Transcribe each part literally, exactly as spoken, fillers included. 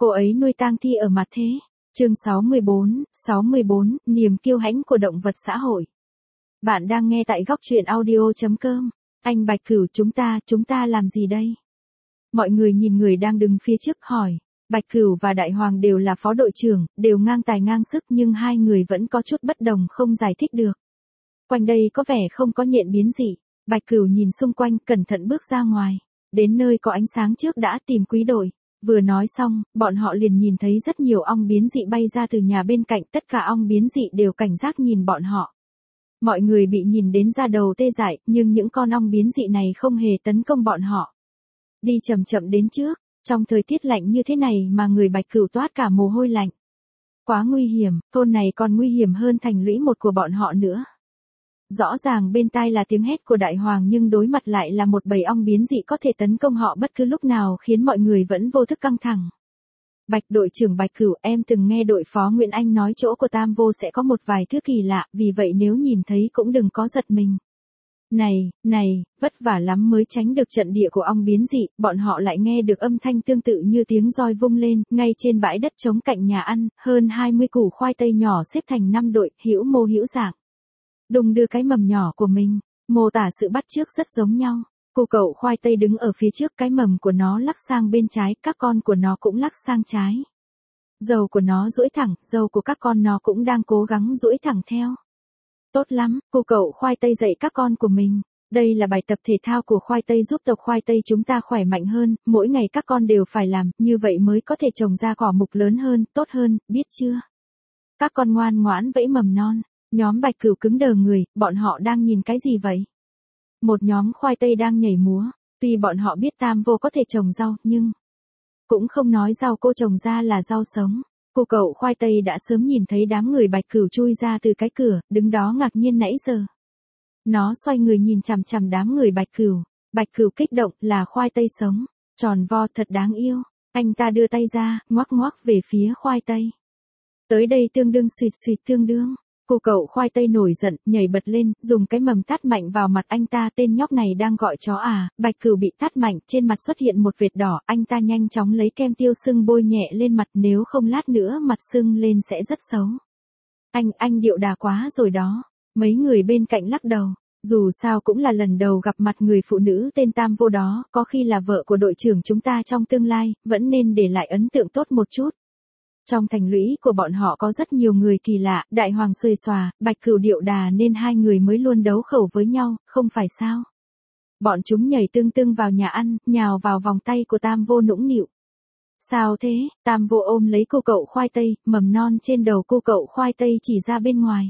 Cô ấy nuôi tang thi ở mặt thế. Chương sáu mươi bốn, sáu mươi bốn, niềm kiêu hãnh của động vật xã hội. Bạn đang nghe tại góc truyện audio chấm com. Anh Bạch Cửu, chúng ta, chúng ta làm gì đây? Mọi người nhìn người đang đứng phía trước hỏi. Bạch Cửu và Đại Hoàng đều là phó đội trưởng, đều ngang tài ngang sức nhưng hai người vẫn có chút bất đồng không giải thích được. Quanh đây có vẻ không có nhện biến dị. Bạch Cửu nhìn xung quanh, cẩn thận bước ra ngoài. Đến nơi có ánh sáng trước đã tìm quý đội. Vừa nói xong, bọn họ liền nhìn thấy rất nhiều ong biến dị bay ra từ nhà bên cạnh, tất cả ong biến dị đều cảnh giác nhìn bọn họ. Mọi người bị nhìn đến da đầu tê dại, nhưng những con ong biến dị này không hề tấn công bọn họ. Đi chậm chậm đến trước, trong thời tiết lạnh như thế này mà người Bạch Cửu toát cả mồ hôi lạnh. Quá nguy hiểm, thôn này còn nguy hiểm hơn thành lũy một của bọn họ nữa. Rõ ràng bên tai là tiếng hét của Đại Hoàng nhưng đối mặt lại là một bầy ong biến dị có thể tấn công họ bất cứ lúc nào khiến mọi người vẫn vô thức căng thẳng. Bạch đội trưởng Bạch Cửu, em từng nghe đội phó Nguyễn Anh nói chỗ của Tam Vô sẽ có một vài thứ kỳ lạ, vì vậy nếu nhìn thấy cũng đừng có giật mình. Này, này, vất vả lắm mới tránh được trận địa của ong biến dị, bọn họ lại nghe được âm thanh tương tự như tiếng roi vung lên, ngay trên bãi đất trống cạnh nhà ăn, hơn hai mươi củ khoai tây nhỏ xếp thành năm đội, hữu mô hữu dạng. Đùng đưa cái mầm nhỏ của mình, mô tả sự bắt chước rất giống nhau. Cô cậu khoai tây đứng ở phía trước, cái mầm của nó lắc sang bên trái, các con của nó cũng lắc sang trái. Râu của nó duỗi thẳng, râu của các con nó cũng đang cố gắng duỗi thẳng theo. Tốt lắm, cô cậu khoai tây dạy các con của mình. Đây là bài tập thể thao của khoai tây giúp tộc khoai tây chúng ta khỏe mạnh hơn, mỗi ngày các con đều phải làm, như vậy mới có thể trồng ra cỏ mục lớn hơn, tốt hơn, biết chưa? Các con ngoan ngoãn vẫy mầm non. Nhóm Bạch Cửu cứng đờ người, bọn họ đang nhìn cái gì vậy? Một nhóm khoai tây đang nhảy múa, tuy bọn họ biết Tam Vô có thể trồng rau, nhưng cũng không nói rau cô trồng ra là rau sống. Cô cậu khoai tây đã sớm nhìn thấy đám người Bạch Cửu chui ra từ cái cửa, đứng đó ngạc nhiên nãy giờ. Nó xoay người nhìn chằm chằm đám người Bạch Cửu. Bạch Cửu kích động, là khoai tây sống, tròn vo thật đáng yêu. Anh ta đưa tay ra, ngoắc ngoắc về phía khoai tây. Tới đây tương đương xuyệt xuyệt tương đương. Cô cậu khoai tây nổi giận, nhảy bật lên, dùng cái mầm tát mạnh vào mặt anh ta. Tên nhóc này đang gọi chó à? Bạch Cửu bị tát mạnh, trên mặt xuất hiện một vệt đỏ, anh ta nhanh chóng lấy kem tiêu sưng bôi nhẹ lên mặt, nếu không lát nữa mặt sưng lên sẽ rất xấu. Anh, anh điệu đà quá rồi đó. Mấy người bên cạnh lắc đầu, dù sao cũng là lần đầu gặp mặt người phụ nữ tên Tam Vô đó, có khi là vợ của đội trưởng chúng ta trong tương lai, vẫn nên để lại ấn tượng tốt một chút. Trong thành lũy của bọn họ có rất nhiều người kỳ lạ, Đại Hoàng xuề xòa, Bạch Cửu điệu đà nên hai người mới luôn đấu khẩu với nhau, không phải sao? Bọn chúng nhảy tương tương vào nhà ăn, nhào vào vòng tay của Tam Vô nũng nịu. Sao thế? Tam Vô ôm lấy cô cậu khoai tây, mầm non trên đầu cô cậu khoai tây chỉ ra bên ngoài.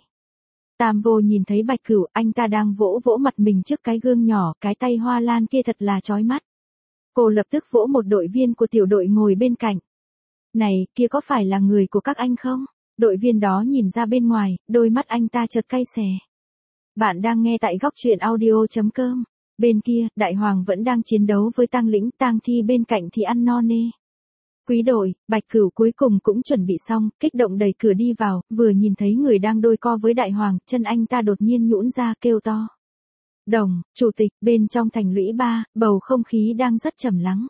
Tam Vô nhìn thấy Bạch Cửu, anh ta đang vỗ vỗ mặt mình trước cái gương nhỏ, cái tay hoa lan kia thật là chói mắt. Cô lập tức vỗ một đội viên của tiểu đội ngồi bên cạnh. Này, kia có phải là người của các anh không? Đội viên đó nhìn ra bên ngoài, đôi mắt anh ta chợt cay xè. Bạn đang nghe tại góc truyện audio chấm com. Bên kia, Đại Hoàng vẫn đang chiến đấu với Tang Lĩnh, Tang Thi bên cạnh thì ăn no nê. Quý đội, Bạch Cửu cuối cùng cũng chuẩn bị xong, kích động đẩy cửa đi vào, vừa nhìn thấy người đang đôi co với Đại Hoàng, chân anh ta đột nhiên nhũn ra kêu to. Đồng, chủ tịch, bên trong thành lũy ba, bầu không khí đang rất trầm lắng.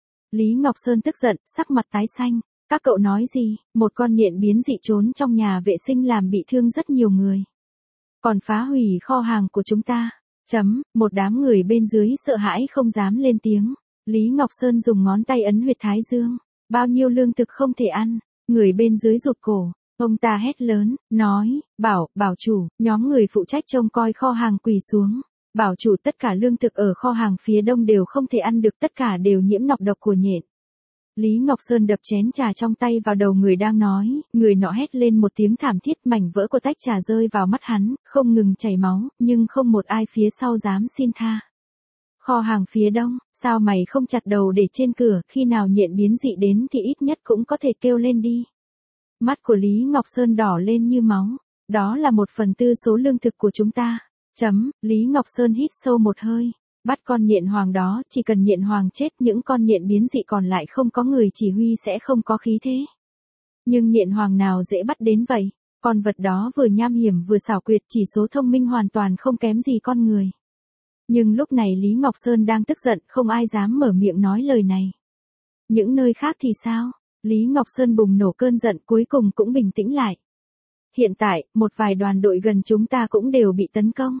Lý Ngọc Sơn tức giận, sắc mặt tái xanh. Các cậu nói gì? Một con nhện biến dị trốn trong nhà vệ sinh làm bị thương rất nhiều người. Còn phá hủy kho hàng của chúng ta. Chấm, một đám người bên dưới sợ hãi không dám lên tiếng. Lý Ngọc Sơn dùng ngón tay ấn huyệt thái dương. Bao nhiêu lương thực không thể ăn. Người bên dưới rụt cổ. Ông ta hét lớn, nói, bảo, bảo chủ, nhóm người phụ trách trông coi kho hàng quỳ xuống. Bảo chủ tất cả lương thực ở kho hàng phía đông đều không thể ăn được, tất cả đều nhiễm nọc độc của nhện. Lý Ngọc Sơn đập chén trà trong tay vào đầu người đang nói, người nọ hét lên một tiếng thảm thiết, mảnh vỡ của tách trà rơi vào mắt hắn, không ngừng chảy máu, nhưng không một ai phía sau dám xin tha. Kho hàng phía đông, sao mày không chặt đầu để trên cửa, khi nào nhện biến dị đến thì ít nhất cũng có thể kêu lên đi. Mắt của Lý Ngọc Sơn đỏ lên như máu, đó là một phần tư số lương thực của chúng ta. Chấm, Lý Ngọc Sơn hít sâu một hơi. Bắt con nhện hoàng đó, chỉ cần nhện hoàng chết, những con nhện biến dị còn lại không có người chỉ huy sẽ không có khí thế. Nhưng nhện hoàng nào dễ bắt đến vậy? Con vật đó vừa nham hiểm vừa xảo quyệt, chỉ số thông minh hoàn toàn không kém gì con người. Nhưng lúc này Lý Ngọc Sơn đang tức giận, không ai dám mở miệng nói lời này. Những nơi khác thì sao? Lý Ngọc Sơn bùng nổ cơn giận cuối cùng cũng bình tĩnh lại. Hiện tại, một vài đoàn đội gần chúng ta cũng đều bị tấn công.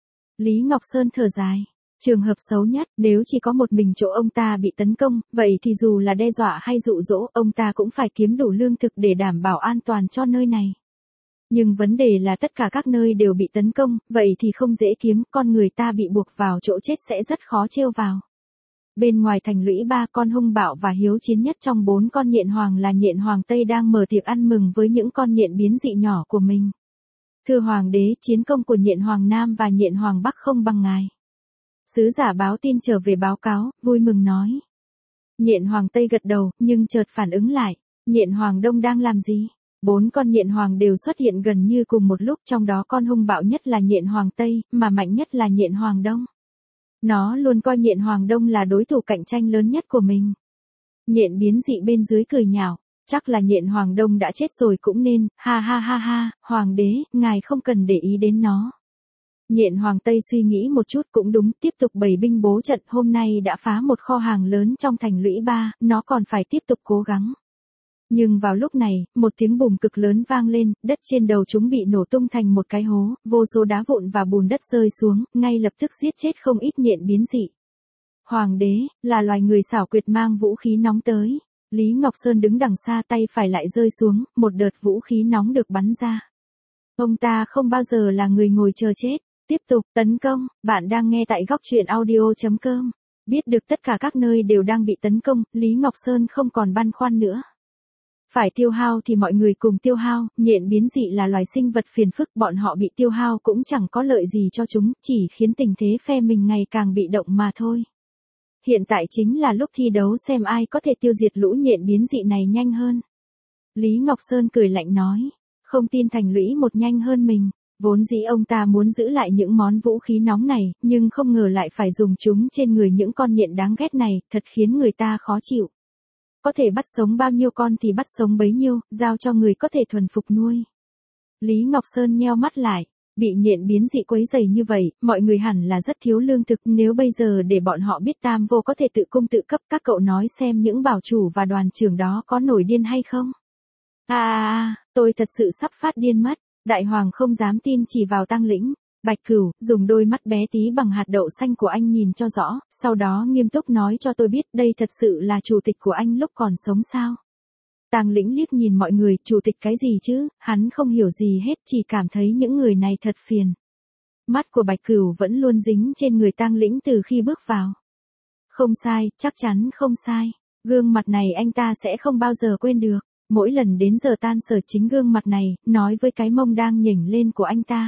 Lý Ngọc Sơn thở dài. Trường hợp xấu nhất, nếu chỉ có một mình chỗ ông ta bị tấn công, vậy thì dù là đe dọa hay dụ dỗ, ông ta cũng phải kiếm đủ lương thực để đảm bảo an toàn cho nơi này. Nhưng vấn đề là tất cả các nơi đều bị tấn công, vậy thì không dễ kiếm, con người ta bị buộc vào chỗ chết sẽ rất khó trêu vào. Bên ngoài thành lũy ba con hung bạo và hiếu chiến nhất trong bốn con nhện hoàng là nhện hoàng Tây đang mở tiệc ăn mừng với những con nhện biến dị nhỏ của mình. Thưa Hoàng đế, chiến công của nhện hoàng Nam và nhện hoàng Bắc không bằng ngài. Sứ giả báo tin trở về báo cáo, vui mừng nói. Nhện hoàng Tây gật đầu, nhưng chợt phản ứng lại. Nhện hoàng Đông đang làm gì? Bốn con nhện hoàng đều xuất hiện gần như cùng một lúc, trong đó con hung bạo nhất là nhện hoàng Tây, mà mạnh nhất là nhện hoàng Đông. Nó luôn coi nhện hoàng Đông là đối thủ cạnh tranh lớn nhất của mình. Nhện biến dị bên dưới cười nhạo, chắc là nhện hoàng Đông đã chết rồi cũng nên, ha ha ha ha, Hoàng đế, ngài không cần để ý đến nó. Nhện hoàng Tây suy nghĩ một chút cũng đúng, tiếp tục bày binh bố trận, hôm nay đã phá một kho hàng lớn trong thành lũy ba, nó còn phải tiếp tục cố gắng. Nhưng vào lúc này, một tiếng bùm cực lớn vang lên, đất trên đầu chúng bị nổ tung thành một cái hố, vô số đá vụn và bùn đất rơi xuống, ngay lập tức giết chết không ít nhện biến dị. Hoàng đế, là loài người xảo quyệt mang vũ khí nóng tới. Lý Ngọc Sơn đứng đằng xa, tay phải lại rơi xuống, một đợt vũ khí nóng được bắn ra. Ông ta không bao giờ là người ngồi chờ chết. Tiếp tục tấn công, bạn đang nghe tại góc truyện audio chấm com. Biết được tất cả các nơi đều đang bị tấn công, Lý Ngọc Sơn không còn băn khoăn nữa. Phải tiêu hao thì mọi người cùng tiêu hao, nhện biến dị là loài sinh vật phiền phức, bọn họ bị tiêu hao cũng chẳng có lợi gì cho chúng, chỉ khiến tình thế phe mình ngày càng bị động mà thôi. Hiện tại chính là lúc thi đấu xem ai có thể tiêu diệt lũ nhện biến dị này nhanh hơn. Lý Ngọc Sơn cười lạnh nói, không tin thành lũy một nhanh hơn mình. Vốn dĩ ông ta muốn giữ lại những món vũ khí nóng này, nhưng không ngờ lại phải dùng chúng trên người những con nhện đáng ghét này, thật khiến người ta khó chịu. Có thể bắt sống bao nhiêu con thì bắt sống bấy nhiêu, giao cho người có thể thuần phục nuôi. Lý Ngọc Sơn nheo mắt lại, bị nhện biến dị quấy rầy như vậy, mọi người hẳn là rất thiếu lương thực, nếu bây giờ để bọn họ biết Tam Vô có thể tự cung tự cấp, các cậu nói xem những bảo chủ và đoàn trưởng đó có nổi điên hay không? À à à, tôi thật sự sắp phát điên mất. Đại hoàng không dám tin chỉ vào Tang Lĩnh. Bạch Cửu, dùng đôi mắt bé tí bằng hạt đậu xanh của anh nhìn cho rõ, sau đó nghiêm túc nói cho tôi biết đây thật sự là chủ tịch của anh lúc còn sống sao. Tang Lĩnh liếc nhìn mọi người, chủ tịch cái gì chứ, hắn không hiểu gì hết, chỉ cảm thấy những người này thật phiền. Mắt của Bạch Cửu vẫn luôn dính trên người Tang Lĩnh từ khi bước vào. Không sai, chắc chắn không sai. Gương mặt này anh ta sẽ không bao giờ quên được. Mỗi lần đến giờ tan sở chính gương mặt này, nói với cái mông đang nhỉnh lên của anh ta.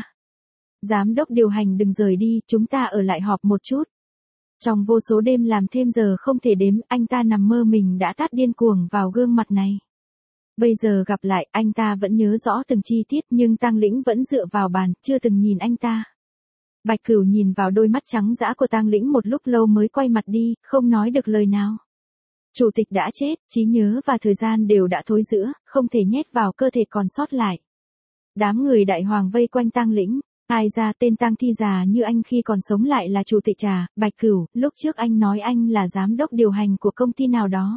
Giám đốc điều hành đừng rời đi, chúng ta ở lại họp một chút. Trong vô số đêm làm thêm giờ không thể đếm, anh ta nằm mơ mình đã tát điên cuồng vào gương mặt này. Bây giờ gặp lại, anh ta vẫn nhớ rõ từng chi tiết, nhưng Tang Lĩnh vẫn dựa vào bàn, chưa từng nhìn anh ta. Bạch Cửu nhìn vào đôi mắt trắng dã của Tang Lĩnh một lúc lâu mới quay mặt đi, không nói được lời nào. Chủ tịch đã chết, trí nhớ và thời gian đều đã thối rữa, không thể nhét vào cơ thể còn sót lại. Đám người đại hoàng vây quanh Tang Lĩnh, ai ra tên Tang Thi già như anh khi còn sống lại là chủ tịch à? Bạch Cửu, lúc trước anh nói anh là giám đốc điều hành của công ty nào đó.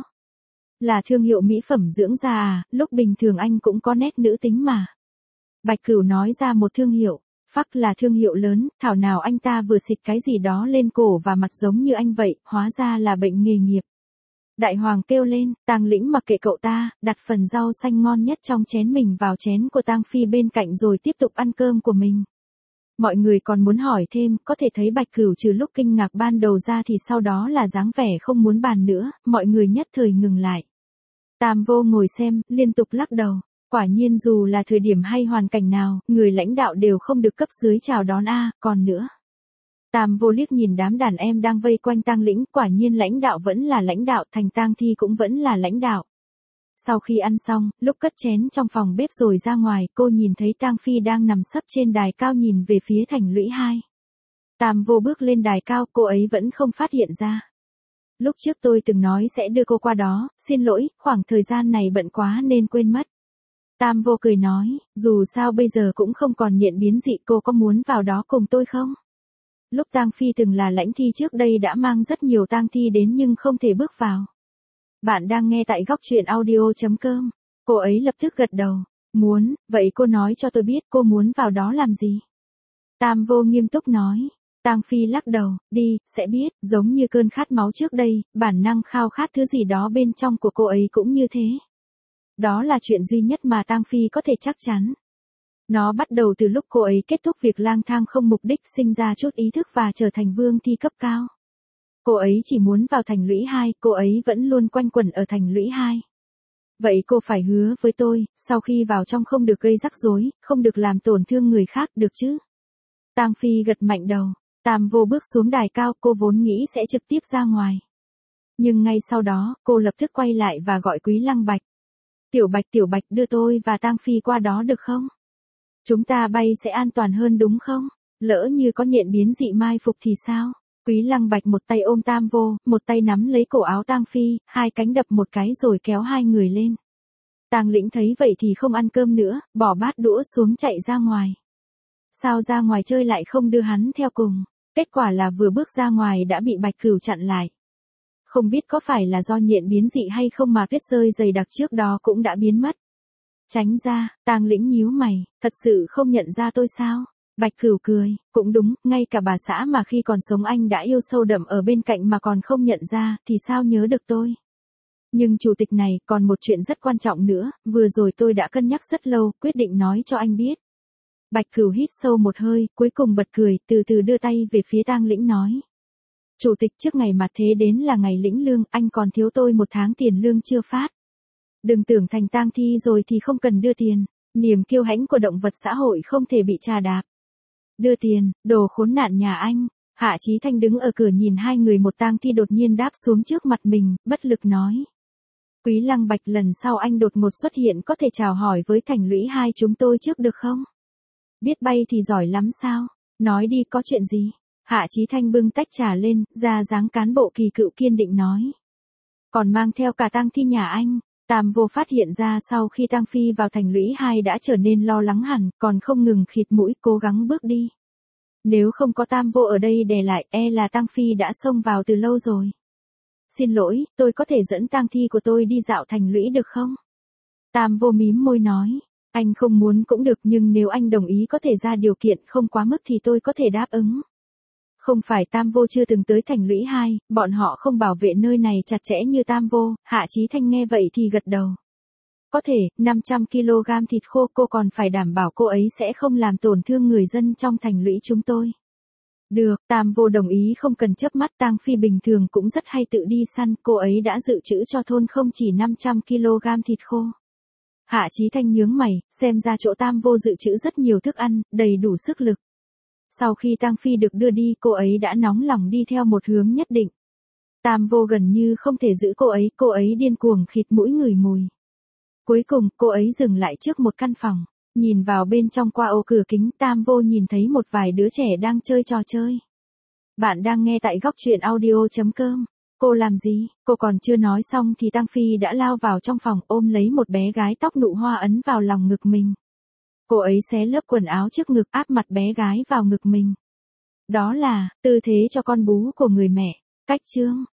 Là thương hiệu mỹ phẩm dưỡng da à, lúc bình thường anh cũng có nét nữ tính mà. Bạch Cửu nói ra một thương hiệu, phắc là thương hiệu lớn, thảo nào anh ta vừa xịt cái gì đó lên cổ và mặt giống như anh vậy, hóa ra là bệnh nghề nghiệp. Đại hoàng kêu lên, Tang Lĩnh mặc kệ cậu ta, đặt phần rau xanh ngon nhất trong chén mình vào chén của Tang Phi bên cạnh rồi tiếp tục ăn cơm của mình. Mọi người còn muốn hỏi thêm, có thể thấy Bạch Cửu trừ lúc kinh ngạc ban đầu ra thì sau đó là dáng vẻ không muốn bàn nữa, mọi người nhất thời ngừng lại. Tam Vô ngồi xem, liên tục lắc đầu. Quả nhiên dù là thời điểm hay hoàn cảnh nào, người lãnh đạo đều không được cấp dưới chào đón a, còn nữa. Tam Vô liếc nhìn đám đàn em đang vây quanh Tang Lĩnh, quả nhiên lãnh đạo vẫn là lãnh đạo, thành Tang Thi cũng vẫn là lãnh đạo. Sau khi ăn xong, lúc cất chén trong phòng bếp rồi ra ngoài, cô nhìn thấy Tang Phi đang nằm sấp trên đài cao nhìn về phía thành lũy hai. Tam Vô bước lên đài cao, cô ấy vẫn không phát hiện ra. Lúc trước tôi từng nói sẽ đưa cô qua đó, xin lỗi, khoảng thời gian này bận quá nên quên mất. Tam Vô cười nói, dù sao bây giờ cũng không còn nhện biến dị, cô có muốn vào đó cùng tôi không? Lúc Tang Phi từng là lãnh thi trước đây đã mang rất nhiều tang thi đến nhưng không thể bước vào. Bạn đang nghe tại góc chuyện audio chấm com. Cô ấy lập tức gật đầu. Muốn, vậy cô nói cho tôi biết cô muốn vào đó làm gì? Tam Vô nghiêm túc nói. Tang Phi lắc đầu, đi, sẽ biết, giống như cơn khát máu trước đây, bản năng khao khát thứ gì đó bên trong của cô ấy cũng như thế. Đó là chuyện duy nhất mà Tang Phi có thể chắc chắn. Nó bắt đầu từ lúc cô ấy kết thúc việc lang thang không mục đích, sinh ra chút ý thức và trở thành vương thi cấp cao. Cô ấy chỉ muốn vào thành lũy hai, cô ấy vẫn luôn quanh quẩn ở thành lũy hai. Vậy cô phải hứa với tôi, sau khi vào trong không được gây rắc rối, không được làm tổn thương người khác, được chứ? Tang Phi gật mạnh đầu. Tam Vô bước xuống đài cao, cô vốn nghĩ sẽ trực tiếp ra ngoài. Nhưng ngay sau đó, cô lập tức quay lại và gọi Quý Lăng Bạch. Tiểu Bạch, Tiểu Bạch, đưa tôi và Tang Phi qua đó được không? Chúng ta bay sẽ an toàn hơn đúng không? Lỡ như có nhện biến dị mai phục thì sao? Quý Lăng Bạch một tay ôm Tam Vô, một tay nắm lấy cổ áo Tang Phi, hai cánh đập một cái rồi kéo hai người lên. Tang Lĩnh thấy vậy thì không ăn cơm nữa, bỏ bát đũa xuống chạy ra ngoài. Sao ra ngoài chơi lại không đưa hắn theo cùng? Kết quả là vừa bước ra ngoài đã bị Bạch Cửu chặn lại. Không biết có phải là do nhện biến dị hay không mà tuyết rơi dày đặc trước đó cũng đã biến mất. Tránh ra, Tang Lĩnh nhíu mày, thật sự không nhận ra tôi sao? Bạch Cửu cười, cũng đúng, ngay cả bà xã mà khi còn sống anh đã yêu sâu đậm ở bên cạnh mà còn không nhận ra, thì sao nhớ được tôi? Nhưng chủ tịch này, còn một chuyện rất quan trọng nữa, vừa rồi tôi đã cân nhắc rất lâu, quyết định nói cho anh biết. Bạch Cửu hít sâu một hơi, cuối cùng bật cười, từ từ đưa tay về phía Tang Lĩnh nói. Chủ tịch, trước ngày mặt thế đến là ngày lĩnh lương, anh còn thiếu tôi một tháng tiền lương chưa phát. Đừng tưởng thành tang thi rồi thì không cần đưa tiền, niềm kiêu hãnh của động vật xã hội không thể bị trà đạp. Đưa tiền, đồ khốn nạn nhà anh. Hạ Chí Thanh đứng ở cửa nhìn hai người một tang thi đột nhiên đáp xuống trước mặt mình, bất lực nói. Quý Lăng Bạch, lần sau anh đột ngột xuất hiện có thể chào hỏi với thành lũy hai chúng tôi trước được không? Biết bay thì giỏi lắm sao? Nói đi, có chuyện gì? Hạ Chí Thanh bưng tách trà lên, ra dáng cán bộ kỳ cựu kiên định nói. Còn mang theo cả tang thi nhà anh. Tam Vô phát hiện ra sau khi Tang Phi vào thành lũy hai đã trở nên lo lắng hẳn, còn không ngừng khịt mũi cố gắng bước đi. Nếu không có Tam Vô ở đây đè lại, e là Tang Phi đã xông vào từ lâu rồi. Xin lỗi, tôi có thể dẫn tang thi của tôi đi dạo thành lũy được không? Tam Vô mím môi nói. Anh không muốn cũng được, nhưng nếu anh đồng ý có thể ra điều kiện không quá mức thì tôi có thể đáp ứng. Không phải Tam Vô chưa từng tới thành lũy hai, bọn họ không bảo vệ nơi này chặt chẽ như Tam Vô. Hạ Chí Thanh nghe vậy thì gật đầu. Có thể, năm trăm ki lô gam thịt khô, cô còn phải đảm bảo cô ấy sẽ không làm tổn thương người dân trong thành lũy chúng tôi. Được, Tam Vô đồng ý không cần chớp mắt. Tang Phi bình thường cũng rất hay tự đi săn, cô ấy đã dự trữ cho thôn không chỉ năm trăm ki lô gam thịt khô. Hạ Chí Thanh nhướng mày, xem ra chỗ Tam Vô dự trữ rất nhiều thức ăn, đầy đủ sức lực. Sau khi Tang Phi được đưa đi, cô ấy đã nóng lòng đi theo một hướng nhất định. Tam Vô gần như không thể giữ cô ấy, cô ấy điên cuồng khịt mũi ngửi mùi. Cuối cùng, cô ấy dừng lại trước một căn phòng, nhìn vào bên trong qua ô cửa kính. Tam Vô nhìn thấy một vài đứa trẻ đang chơi trò chơi. Bạn đang nghe tại góc chuyện audio chấm com. Cô làm gì? Cô còn chưa nói xong thì Tang Phi đã lao vào trong phòng, ôm lấy một bé gái tóc nụ hoa ấn vào lòng ngực mình. Cô ấy xé lớp quần áo trước ngực, áp mặt bé gái vào ngực mình. Đó là tư thế cho con bú của người mẹ. Cách chương